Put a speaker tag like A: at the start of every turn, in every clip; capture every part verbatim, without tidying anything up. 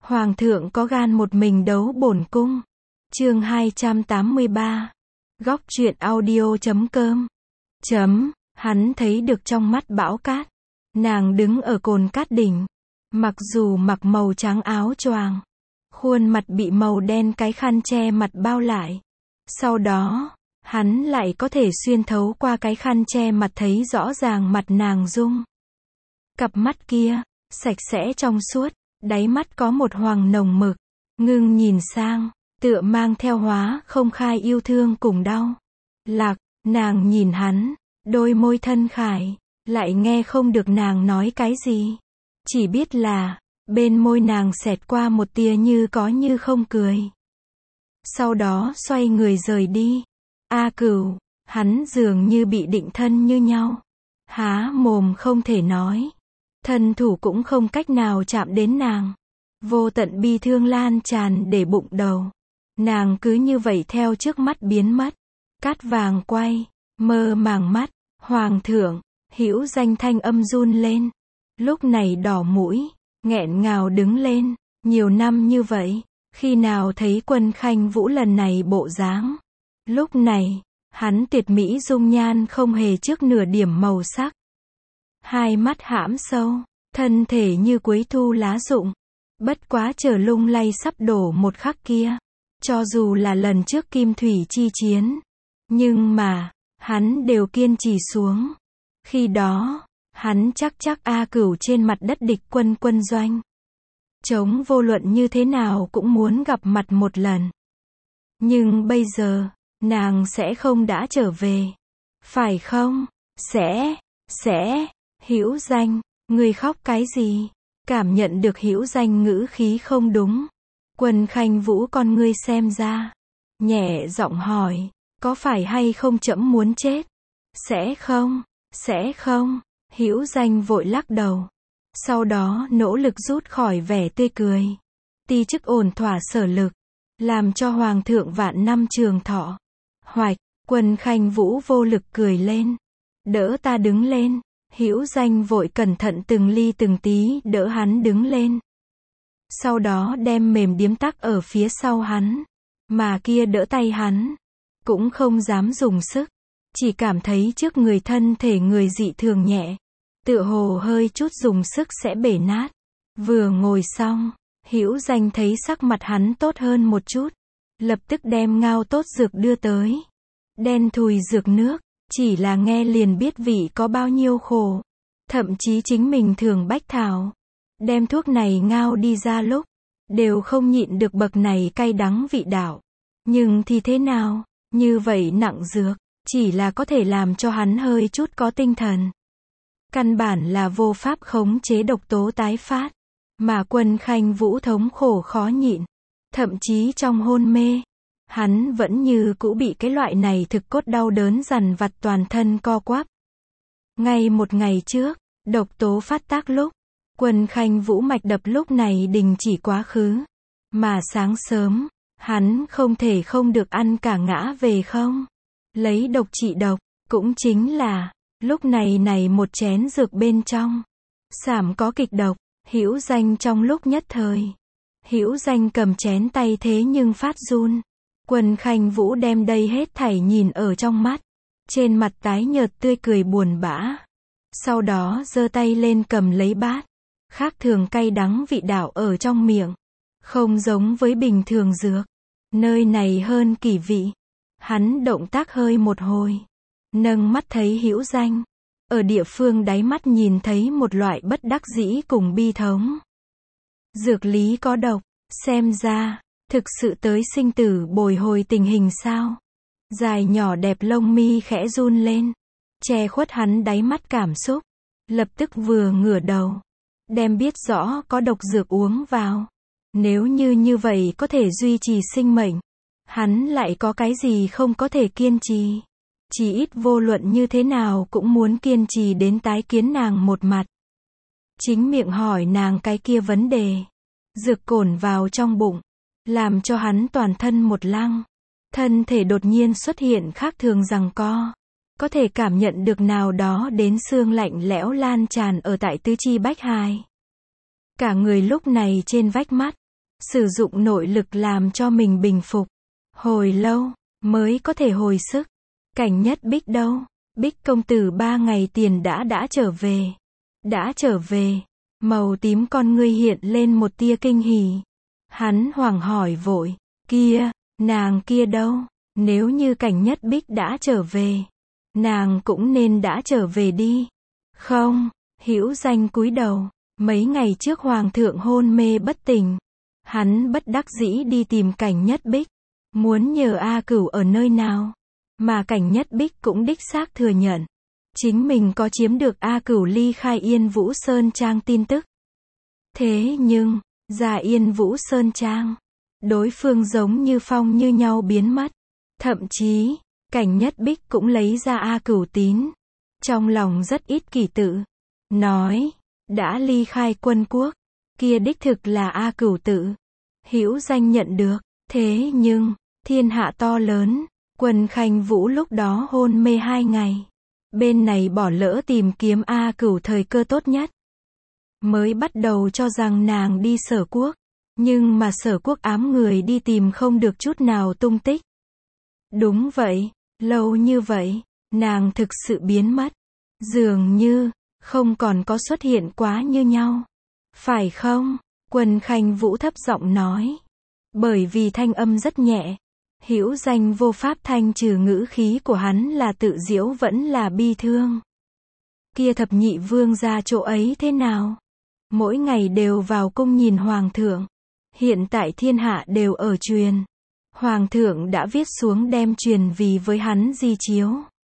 A: Hoàng thượng có gan một mình đấu bổn cung. Chương hai trăm tám mươi ba. Góc truyện audio chấm com. Chấm, hắn thấy được trong mắt bão cát. Nàng đứng ở cồn cát đỉnh. Mặc dù mặc màu trắng áo choàng, khuôn mặt bị màu đen cái khăn che mặt bao lại. Sau đó, hắn lại có thể xuyên thấu qua cái khăn che mặt thấy rõ ràng mặt nàng dung. Cặp mắt kia, sạch sẽ trong suốt, đáy mắt có một hoàng nồng mực, ngưng nhìn sang, tựa mang theo hóa không khai yêu thương cùng đau. Lạc, nàng nhìn hắn, đôi môi thân khải, lại nghe không được nàng nói cái gì. Chỉ biết là, bên môi nàng xẹt qua một tia như có như không cười. Sau đó xoay người rời đi. A Cửu, hắn dường như bị định thân như nhau. Há mồm không thể nói. Thân thủ cũng không cách nào chạm đến nàng. Vô tận bi thương lan tràn để bụng đầu. Nàng cứ như vậy theo trước mắt biến mất. Cát vàng quay, mơ màng mắt. Hoàng thượng, Hữu Danh thanh âm run lên. Lúc này đỏ mũi, nghẹn ngào đứng lên. Nhiều năm như vậy, khi nào thấy Quân Khanh Vũ lần này bộ dáng. Lúc này, hắn tuyệt mỹ dung nhan không hề trước nửa điểm màu sắc. Hai mắt hãm sâu, thân thể như cuối thu lá rụng. Bất quá chờ lung lay sắp đổ một khắc kia. Cho dù là lần trước Kim Thủy chi chiến. Nhưng mà, hắn đều kiên trì xuống. Khi đó, hắn chắc chắc A Cửu trên mặt đất địch quân quân doanh. Chống vô luận như thế nào cũng muốn gặp mặt một lần. Nhưng bây giờ, nàng sẽ không đã trở về. Phải không? Sẽ, sẽ, Hữu Danh, ngươi khóc cái gì? Cảm nhận được Hữu Danh ngữ khí không đúng. Quân Khanh Vũ con ngươi xem ra. Nhẹ giọng hỏi, có phải hay không trẫm muốn chết? Sẽ không, sẽ không, Hữu Danh vội lắc đầu. Sau đó nỗ lực rút khỏi vẻ tươi cười. Ti chức ổn thỏa sở lực. Làm cho Hoàng thượng vạn năm trường thọ. Hoạch, Quân Khanh Vũ vô lực cười lên. Đỡ ta đứng lên. Hữu Danh vội cẩn thận từng ly từng tí đỡ hắn đứng lên. Sau đó đem mềm điếm tắc ở phía sau hắn. Mà kia đỡ tay hắn. Cũng không dám dùng sức. Chỉ cảm thấy trước người thân thể người dị thường nhẹ. Tựa hồ hơi chút dùng sức sẽ bể nát. Vừa ngồi xong, Hữu Danh thấy sắc mặt hắn tốt hơn một chút. Lập tức đem ngao tốt dược đưa tới. Đen thùi dược nước, chỉ là nghe liền biết vị có bao nhiêu khổ. Thậm chí chính mình thường bách thảo. Đem thuốc này ngao đi ra lúc, đều không nhịn được bậc này cay đắng vị đạo. Nhưng thì thế nào, như vậy nặng dược, chỉ là có thể làm cho hắn hơi chút có tinh thần. Căn bản là vô pháp khống chế độc tố tái phát. Mà Quân Khanh Vũ thống khổ khó nhịn. Thậm chí trong hôn mê, hắn vẫn như cũ bị cái loại này thực cốt đau đớn dằn vặt toàn thân co quắp. Ngay một ngày trước, độc tố phát tác lúc, Quân Khanh Vũ mạch đập lúc này đình chỉ quá khứ. Mà sáng sớm, hắn không thể không được ăn cả ngã về không. Lấy độc trị độc, cũng chính là, lúc này này một chén dược bên trong. Sảm có kịch độc, Hữu Danh trong lúc nhất thời. Hữu Danh cầm chén tay thế nhưng phát run. Quân Khanh Vũ đem đây hết thảy nhìn ở trong mắt. Trên mặt tái nhợt tươi cười buồn bã. Sau đó giơ tay lên cầm lấy bát. Khác thường cay đắng vị đạo ở trong miệng. Không giống với bình thường dược. Nơi này hơn kỳ vị. Hắn động tác hơi một hồi. Nâng mắt thấy Hữu Danh. Ở địa phương đáy mắt nhìn thấy một loại bất đắc dĩ cùng bi thống. Dược lý có độc. Xem ra, thực sự tới sinh tử bồi hồi tình hình sao. Dài nhỏ đẹp lông mi khẽ run lên. Che khuất hắn đáy mắt cảm xúc. Lập tức vừa ngửa đầu. Đem biết rõ có độc dược uống vào. Nếu như như vậy có thể duy trì sinh mệnh. Hắn lại có cái gì không có thể kiên trì. Chỉ ít vô luận như thế nào cũng muốn kiên trì đến tái kiến nàng một mặt. Chính miệng hỏi nàng cái kia vấn đề. Dược cồn vào trong bụng. Làm cho hắn toàn thân một lăng. Thân thể đột nhiên xuất hiện khác thường giằng co. Có thể cảm nhận được nào đó đến xương lạnh lẽo lan tràn ở tại tứ chi bách hài. Cả người lúc này trên vách mắt. sử dụng nội lực làm cho mình bình phục. Hồi lâu, mới có thể hồi sức. Cảnh Nhất Bích đâu? Bích công tử ba ngày tiền đã đã trở về. Đã trở về. Màu tím con ngươi hiện lên một tia kinh hỉ. Hắn hoảng hỏi vội. Kia, nàng kia đâu? Nếu như Cảnh Nhất Bích đã trở về, nàng cũng nên đã trở về đi. Không, Hữu Danh cúi đầu. Mấy ngày trước hoàng thượng hôn mê bất tỉnh. Hắn bất đắc dĩ đi tìm Cảnh Nhất Bích. Muốn nhờ A Cửu ở nơi nào. Mà Cảnh Nhất Bích cũng đích xác thừa nhận. Chính mình có chiếm được A Cửu ly khai Yên Vũ Sơn Trang tin tức. Thế nhưng, ra Yên Vũ Sơn Trang, đối phương giống như phong như nhau biến mất. Thậm chí, Cảnh Nhất Bích cũng lấy ra A Cửu tín. Trong lòng rất ít kỳ tự. Nói, đã ly khai quân quốc. Kia đích thực là A Cửu tự. Hữu Danh nhận được. Thế nhưng, thiên hạ to lớn. Quân Khanh Vũ lúc đó hôn mê hai ngày. Bên này bỏ lỡ tìm kiếm A Cửu thời cơ tốt nhất. Mới bắt đầu cho rằng nàng đi Sở Quốc. Nhưng mà Sở Quốc ám người đi tìm không được chút nào tung tích. Đúng vậy, lâu như vậy, nàng thực sự biến mất. Dường như, không còn có xuất hiện quá như nhau. Phải không? Quân Khanh Vũ thấp giọng nói. Bởi vì thanh âm rất nhẹ. Hữu Danh vô pháp thanh trừ ngữ khí của hắn là tự giễu vẫn là bi thương. Kia thập nhị vương gia chỗ ấy thế nào? Mỗi ngày đều vào cung nhìn hoàng thượng. Hiện tại thiên hạ đều ở truyền. Hoàng thượng đã viết xuống đem truyền vì với hắn di chiếu.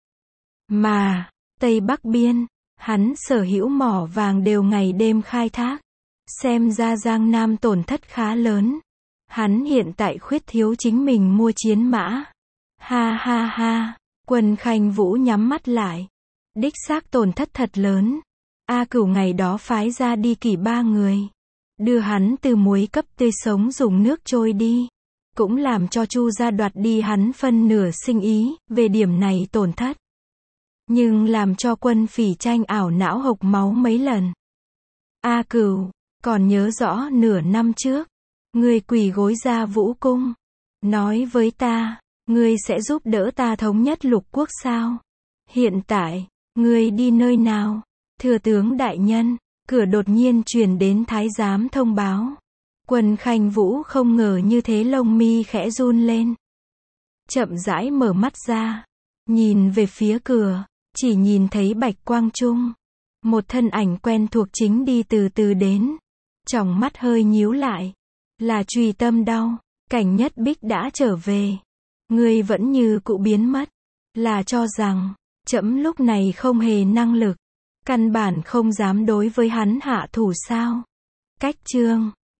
A: Mà, Tây Bắc Biên, hắn sở hữu mỏ vàng đều ngày đêm khai thác. Xem ra Giang Nam tổn thất khá lớn. Hắn hiện tại khuyết thiếu chính mình mua chiến mã. Ha ha ha, Quân Khanh Vũ nhắm mắt lại. Đích xác tổn thất thật lớn. A Cửu ngày đó phái ra đi kỷ ba người. Đưa hắn từ muối cấp tươi sống dùng nước trôi đi. Cũng làm cho Chu gia đoạt đi hắn phân nửa sinh ý, về điểm này tổn thất. Nhưng làm cho Quân Phỉ Tranh ảo não hộc máu mấy lần. A Cửu, còn nhớ rõ nửa năm trước. Ngươi quỳ gối ra Vũ Cung. Nói với ta, ngươi sẽ giúp đỡ ta thống nhất lục quốc sao? Hiện tại, ngươi đi nơi nào? Thừa tướng đại nhân, cửa đột nhiên truyền đến thái giám thông báo. Quân Khanh Vũ không ngờ như thế lông mi khẽ run lên. Chậm rãi mở mắt ra. Nhìn về phía cửa, chỉ nhìn thấy bạch quang trung. Một thân ảnh quen thuộc chính đi từ từ đến. Tròng mắt hơi nhíu lại. Là Trùy Tâm đau. Cảnh Nhất Bích đã trở về. Ngươi vẫn như cũ biến mất. Là cho rằng, trẫm lúc này không hề năng lực. Căn bản không dám đối với hắn hạ thủ sao. Cách chương